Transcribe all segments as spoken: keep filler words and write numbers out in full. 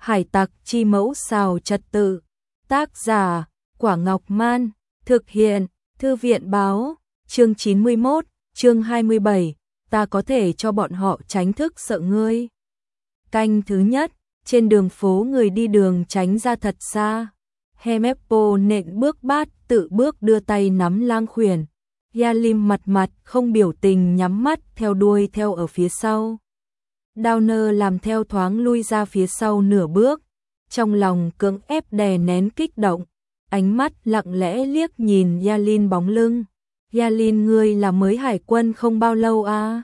Hải tặc chi mẫu xào trật tự. Tác giả, Quả Ngọc Man. Thực hiện, Thư viện báo. Chương chín mươi mốt, chương hai mươi bảy. Ta có thể cho bọn họ tránh thức sợ ngươi. Canh thứ nhất, trên đường phố người đi đường tránh ra thật xa. Hemeppo nện bước bát, tự bước đưa tay nắm Lang Khuyển. Yalim mặt mặt không biểu tình nhắm mắt theo đuôi theo ở phía sau. Downer làm theo thoáng lui ra phía sau nửa bước, trong lòng cưỡng ép đè nén kích động, ánh mắt lặng lẽ liếc nhìn Yalin bóng lưng. Yalin, ngươi là mới hải quân không bao lâu à?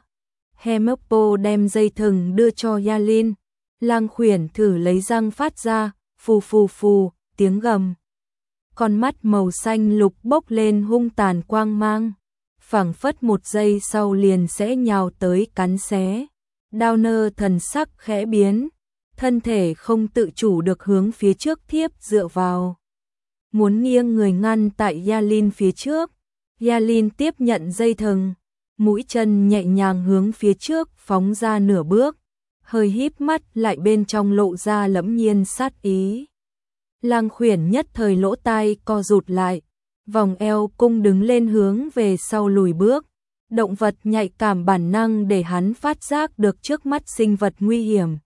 Hemeppo đem dây thừng đưa cho Yalin. Lang Khuyển thử lấy răng phát ra, phù phù phù, tiếng gầm. Con mắt màu xanh lục bốc lên hung tàn quang mang, phảng phất một giây sau liền sẽ nhào tới cắn xé. Downer thần sắc khẽ biến, thân thể không tự chủ được hướng phía trước thiếp dựa vào, muốn nghiêng người ngăn tại Yalin phía trước. Yalin tiếp nhận dây thừng, mũi chân nhẹ nhàng hướng phía trước phóng ra nửa bước, hơi híp mắt lại bên trong lộ ra lẫm nhiên sát ý. Lang Khuyển nhất thời lỗ tai co rụt lại, vòng eo cung đứng lên hướng về sau lùi bước. Động vật nhạy cảm bản năng để hắn phát giác được trước mắt sinh vật nguy hiểm.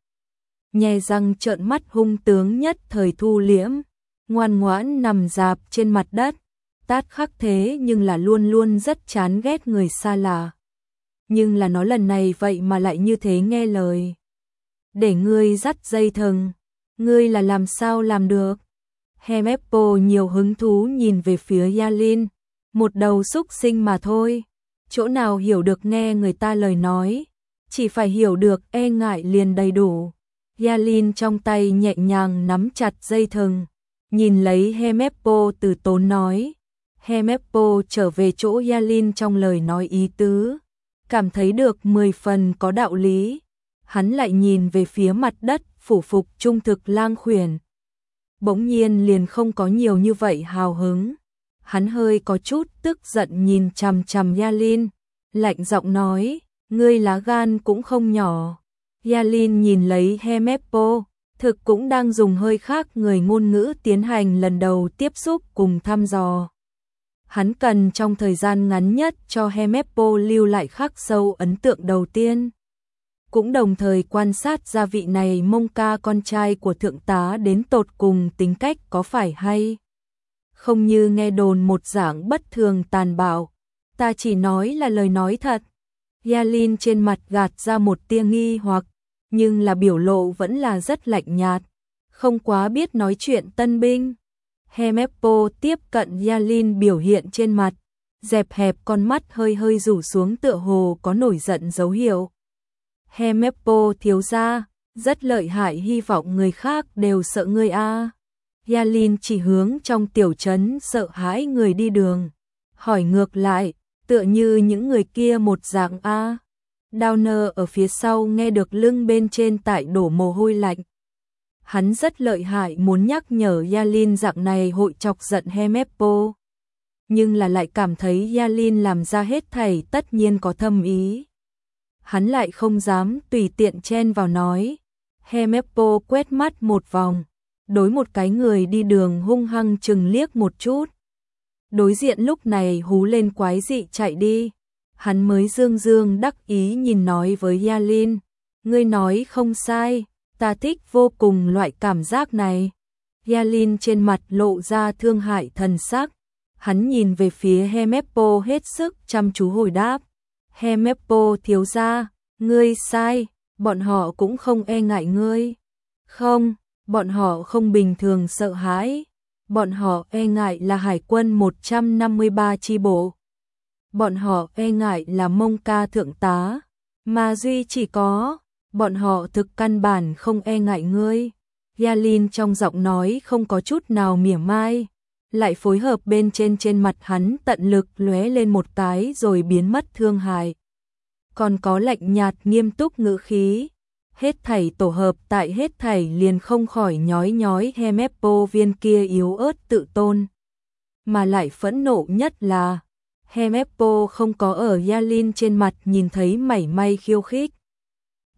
Nhe răng trợn mắt hung tướng nhất thời thu liễm, ngoan ngoãn nằm dạp trên mặt đất. Tát khắc thế nhưng là luôn luôn rất chán ghét người xa lạ. Nhưng là nó lần này vậy mà lại như thế nghe lời. Để ngươi dắt dây thừng, ngươi là làm sao làm được? Hemeppo nhiều hứng thú nhìn về phía Yalin, một đầu súc sinh mà thôi. Chỗ nào hiểu được nghe người ta lời nói, chỉ phải hiểu được e ngại liền đầy đủ. Yalin trong tay nhẹ nhàng nắm chặt dây thừng, nhìn lấy Hemeppo từ tốn nói. Hemeppo trở về chỗ Yalin trong lời nói ý tứ, cảm thấy được mười phần có đạo lý. Hắn lại nhìn về phía mặt đất phủ phục trung thực Lang Khuyển. Bỗng nhiên liền không có nhiều như vậy hào hứng. Hắn hơi có chút tức giận nhìn chằm chằm Yalin, lạnh giọng nói, ngươi lá gan cũng không nhỏ. Yalin nhìn lấy Hemeppo, thực cũng đang dùng hơi khác người ngôn ngữ tiến hành lần đầu tiếp xúc cùng thăm dò. Hắn cần trong thời gian ngắn nhất cho Hemeppo lưu lại khắc sâu ấn tượng đầu tiên. Cũng đồng thời quan sát ra vị này Mông Ca con trai của thượng tá đến tột cùng tính cách có phải hay không như nghe đồn một dạng bất thường tàn bạo. Ta chỉ nói là lời nói thật. Yalin trên mặt gạt ra một tia nghi hoặc, nhưng là biểu lộ vẫn là rất lạnh nhạt, không quá biết nói chuyện tân binh. Hemeppo tiếp cận Yalin biểu hiện trên mặt, dẹp hẹp con mắt hơi hơi rủ xuống tựa hồ có nổi giận dấu hiệu. Hemeppo thiếu gia, rất lợi hại, hy vọng người khác đều sợ ngươi a. Yalin chỉ hướng trong tiểu trấn sợ hãi người đi đường, hỏi ngược lại, tựa như những người kia một dạng a. Downer ở phía sau nghe được lưng bên trên tại đổ mồ hôi lạnh. Hắn rất lợi hại muốn nhắc nhở Yalin dạng này hội chọc giận Hemeppo, nhưng là lại cảm thấy Yalin làm ra hết thảy tất nhiên có thâm ý. Hắn lại không dám tùy tiện chen vào nói. Hemeppo quét mắt một vòng, đối một cái người đi đường hung hăng chừng liếc một chút. Đối diện lúc này hú lên quái dị chạy đi. Hắn mới dương dương đắc ý nhìn nói với Yalin, ngươi nói không sai, ta thích vô cùng loại cảm giác này. Yalin trên mặt lộ ra thương hại thần sắc, hắn nhìn về phía Hemeppo hết sức chăm chú hồi đáp. Hemeppo thiếu gia, ngươi sai, bọn họ cũng không e ngại ngươi. Không, bọn họ không bình thường sợ hãi, bọn họ e ngại là hải quân một trăm năm mươi ba chi bộ. Bọn họ e ngại là Mông Ca thượng tá, mà duy chỉ có, bọn họ thực căn bản không e ngại ngươi. Yalin trong giọng nói không có chút nào mỉa mai, lại phối hợp bên trên trên mặt hắn tận lực lóe lên một cái rồi biến mất thương hại. Còn có lạnh nhạt nghiêm túc ngữ khí, hết thảy tổ hợp tại hết thảy liền không khỏi nhói nhói Hemeppo viên kia yếu ớt tự tôn. Mà lại phẫn nộ nhất là Hemeppo không có ở Yalin trên mặt nhìn thấy mảy may khiêu khích.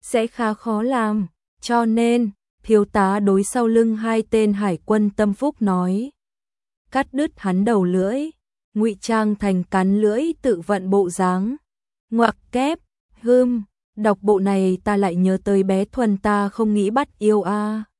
sẽ khá khó làm, cho nên, thiếu tá đối sau lưng hai tên hải quân tâm phúc nói. Cắt đứt hắn đầu lưỡi, ngụy trang thành cắn lưỡi tự vận bộ dáng. Ngoặc kép, hưm, đọc bộ này ta lại nhớ tới bé Thuần ta không nghĩ bắt yêu a.